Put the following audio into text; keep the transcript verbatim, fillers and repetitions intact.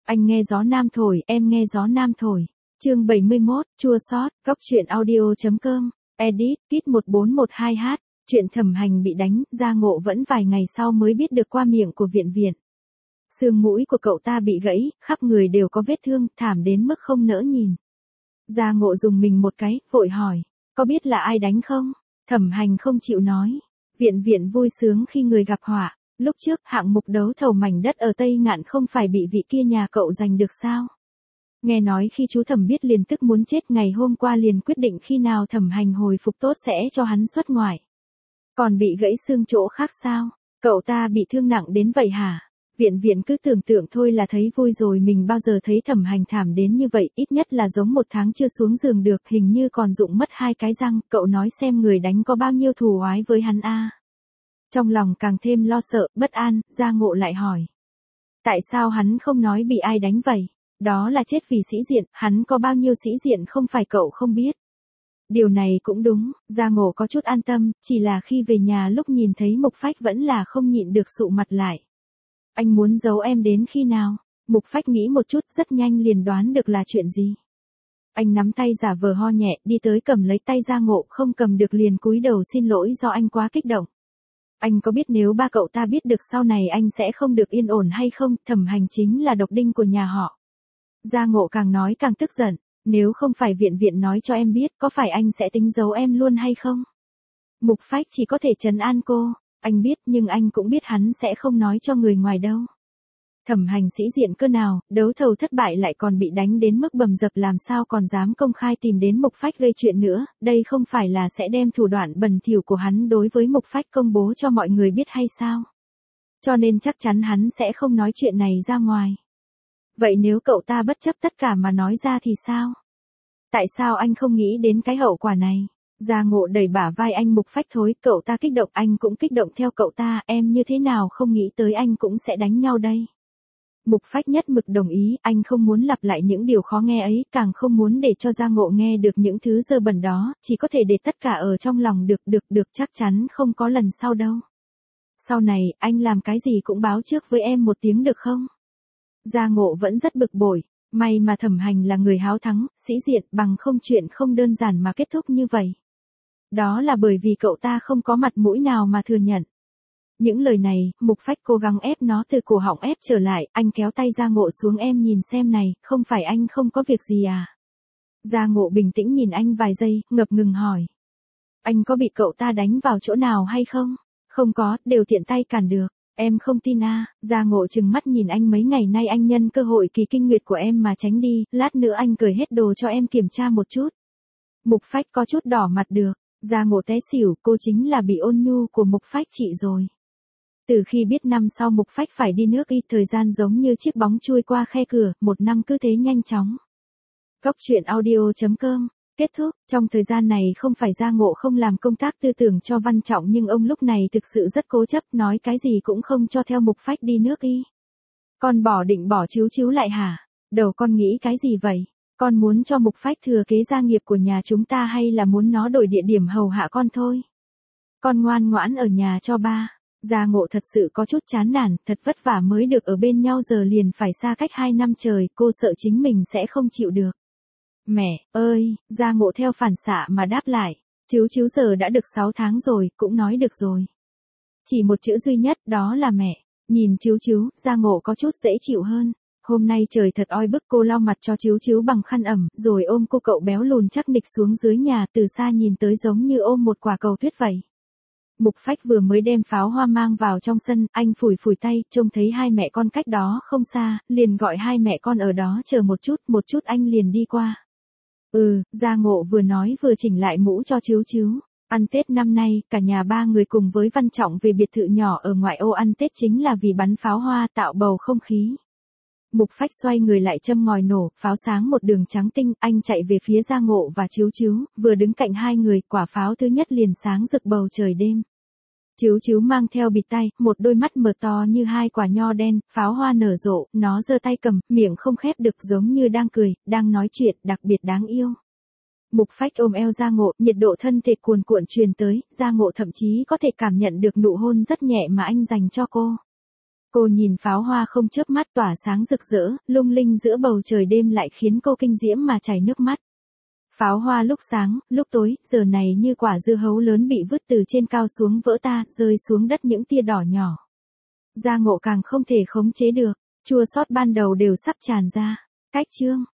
Anh nghe gió nam thổi, em nghe gió nam thổi. Chương bảy mươi mốt, chua xót, góc truyện audio chấm com, edit, kit một bốn một hai h. Chuyện Thẩm Hành bị đánh, Gia Ngộ vẫn vài ngày sau mới biết được qua miệng của viện viện. Xương mũi của cậu ta bị gãy, khắp người đều có vết thương, thảm đến mức không nỡ nhìn. Gia Ngộ dùng mình một cái, vội hỏi, có biết là ai đánh không? Thẩm Hành không chịu nói. Viện viện vui sướng khi người gặp họa. Lúc trước hạng mục đấu thầu mảnh đất ở Tây Ngạn không phải bị vị kia nhà cậu giành được sao? Nghe nói khi chú Thẩm biết liền tức muốn chết, ngày hôm qua liền quyết định khi nào Thẩm Hành hồi phục tốt sẽ cho hắn xuất ngoại. Còn bị gãy xương chỗ khác sao? Cậu ta bị thương nặng đến vậy hả? Viện viện cứ tưởng tượng thôi là thấy vui rồi, mình bao giờ thấy Thẩm Hành thảm đến như vậy, ít nhất là giống một tháng chưa xuống giường được, hình như còn rụng mất hai cái răng, cậu nói xem người đánh có bao nhiêu thù oái với hắn a. Trong lòng càng thêm lo sợ, bất an, Gia Ngộ lại hỏi. Tại sao hắn không nói bị ai đánh vậy? Đó là chết vì sĩ diện, hắn có bao nhiêu sĩ diện không phải cậu không biết. Điều này cũng đúng, Gia Ngộ có chút an tâm, chỉ là khi về nhà lúc nhìn thấy Mục Phách vẫn là không nhịn được sụ mặt lại. Anh muốn giấu em đến khi nào? Mục Phách nghĩ một chút rất nhanh liền đoán được là chuyện gì. Anh nắm tay giả vờ ho nhẹ, đi tới cầm lấy tay Gia Ngộ, không cầm được liền cúi đầu xin lỗi do anh quá kích động. Anh có biết nếu ba cậu ta biết được sau này anh sẽ không được yên ổn hay không? Thẩm Hành chính là độc đinh của nhà họ. Gia Ngộ càng nói càng tức giận, nếu không phải viện viện nói cho em biết, có phải anh sẽ tính giấu em luôn hay không? Mục Phách chỉ có thể trấn an cô, anh biết nhưng anh cũng biết hắn sẽ không nói cho người ngoài đâu. Thẩm Hành sĩ diện cơ nào, đấu thầu thất bại lại còn bị đánh đến mức bầm dập, làm sao còn dám công khai tìm đến Mục Phách gây chuyện nữa, đây không phải là sẽ đem thủ đoạn bẩn thỉu của hắn đối với Mục Phách công bố cho mọi người biết hay sao? Cho nên chắc chắn hắn sẽ không nói chuyện này ra ngoài. Vậy nếu cậu ta bất chấp tất cả mà nói ra thì sao? Tại sao anh không nghĩ đến cái hậu quả này? Gia Ngộ đẩy bả vai anh. Mục Phách thối, cậu ta kích động anh cũng kích động theo cậu ta, em như thế nào không nghĩ tới anh cũng sẽ đánh nhau đây. Mục Phách nhất mực đồng ý, anh không muốn lặp lại những điều khó nghe ấy, càng không muốn để cho Gia Ngộ nghe được những thứ dơ bẩn đó, chỉ có thể để tất cả ở trong lòng, được được được, chắc chắn không có lần sau đâu. Sau này, anh làm cái gì cũng báo trước với em một tiếng được không? Gia Ngộ vẫn rất bực bội, may mà Thẩm Hành là người háo thắng, sĩ diện, bằng không chuyện không đơn giản mà kết thúc như vậy. Đó là bởi vì cậu ta không có mặt mũi nào mà thừa nhận. Những lời này, Mục Phách cố gắng ép nó từ cổ họng ép trở lại, anh kéo tay Gia Ngộ xuống, em nhìn xem này, không phải anh không có việc gì à? Gia Ngộ bình tĩnh nhìn anh vài giây, ngập ngừng hỏi. Anh có bị cậu ta đánh vào chỗ nào hay không? Không có, đều tiện tay cản được. Em không tin à? Gia Ngộ trừng mắt nhìn anh, mấy ngày nay anh nhân cơ hội kỳ kinh nguyệt của em mà tránh đi, lát nữa anh cởi hết đồ cho em kiểm tra một chút. Mục Phách có chút đỏ mặt được, Gia Ngộ té xỉu, cô chính là bị ôn nhu của Mục Phách chị rồi. Từ khi biết năm sau Mục Phách phải đi nước Y, thời gian giống như chiếc bóng chui qua khe cửa, một năm cứ thế nhanh chóng. Góc truyện audio chấm com. Kết thúc, trong thời gian này không phải Gia Ngộ không làm công tác tư tưởng cho Văn Trọng, nhưng ông lúc này thực sự rất cố chấp, nói cái gì cũng không cho theo Mục Phách đi nước Y. Con bỏ định bỏ Chíu Chíu lại hả? Đầu con nghĩ cái gì vậy? Con muốn cho Mục Phách thừa kế gia nghiệp của nhà chúng ta hay là muốn nó đổi địa điểm hầu hạ con thôi? Con ngoan ngoãn ở nhà cho ba. Gia Ngộ thật sự có chút chán nản, thật vất vả mới được ở bên nhau giờ liền phải xa cách hai năm trời, cô sợ chính mình sẽ không chịu được. Mẹ ơi, Gia Ngộ theo phản xạ mà đáp lại, Chíu Chíu giờ đã được sáu tháng rồi, cũng nói được rồi. Chỉ một chữ duy nhất, đó là mẹ. Nhìn Chíu Chíu, Gia Ngộ có chút dễ chịu hơn. Hôm nay trời thật oi bức, cô lau mặt cho Chíu Chíu bằng khăn ẩm, rồi ôm cô cậu béo lùn chắc nịch xuống dưới nhà, từ xa nhìn tới giống như ôm một quả cầu tuyết vậy. Mục Phách vừa mới đem pháo hoa mang vào trong sân, anh phủi phủi tay, trông thấy hai mẹ con cách đó không xa, liền gọi hai mẹ con ở đó chờ một chút, một chút anh liền đi qua. Ừ, Gia Ngộ vừa nói vừa chỉnh lại mũ cho Chíu Chíu. Ăn Tết năm nay, cả nhà ba người cùng với Văn Trọng về biệt thự nhỏ ở ngoại ô ăn Tết chính là vì bắn pháo hoa tạo bầu không khí. Mục Phách xoay người lại châm ngòi nổ, pháo sáng một đường trắng tinh, anh chạy về phía Gia Ngộ và Chíu Chíu, vừa đứng cạnh hai người, quả pháo thứ nhất liền sáng rực bầu trời đêm. Chíu Chíu mang theo bịt tay, một đôi mắt mở to như hai quả nho đen, pháo hoa nở rộ, nó giơ tay cầm, miệng không khép được giống như đang cười, đang nói chuyện, đặc biệt đáng yêu. Mục Phách ôm eo Gia Ngộ, nhiệt độ thân thể cuồn cuộn truyền tới, Gia Ngộ thậm chí có thể cảm nhận được nụ hôn rất nhẹ mà anh dành cho cô. Cô nhìn pháo hoa không chớp mắt tỏa sáng rực rỡ, lung linh giữa bầu trời đêm lại khiến cô kinh diễm mà chảy nước mắt. Pháo hoa lúc sáng, lúc tối, giờ này như quả dưa hấu lớn bị vứt từ trên cao xuống vỡ ta, rơi xuống đất những tia đỏ nhỏ. Gia Ngộ càng không thể khống chế được, chua xót ban đầu đều sắp tràn ra. Cách chương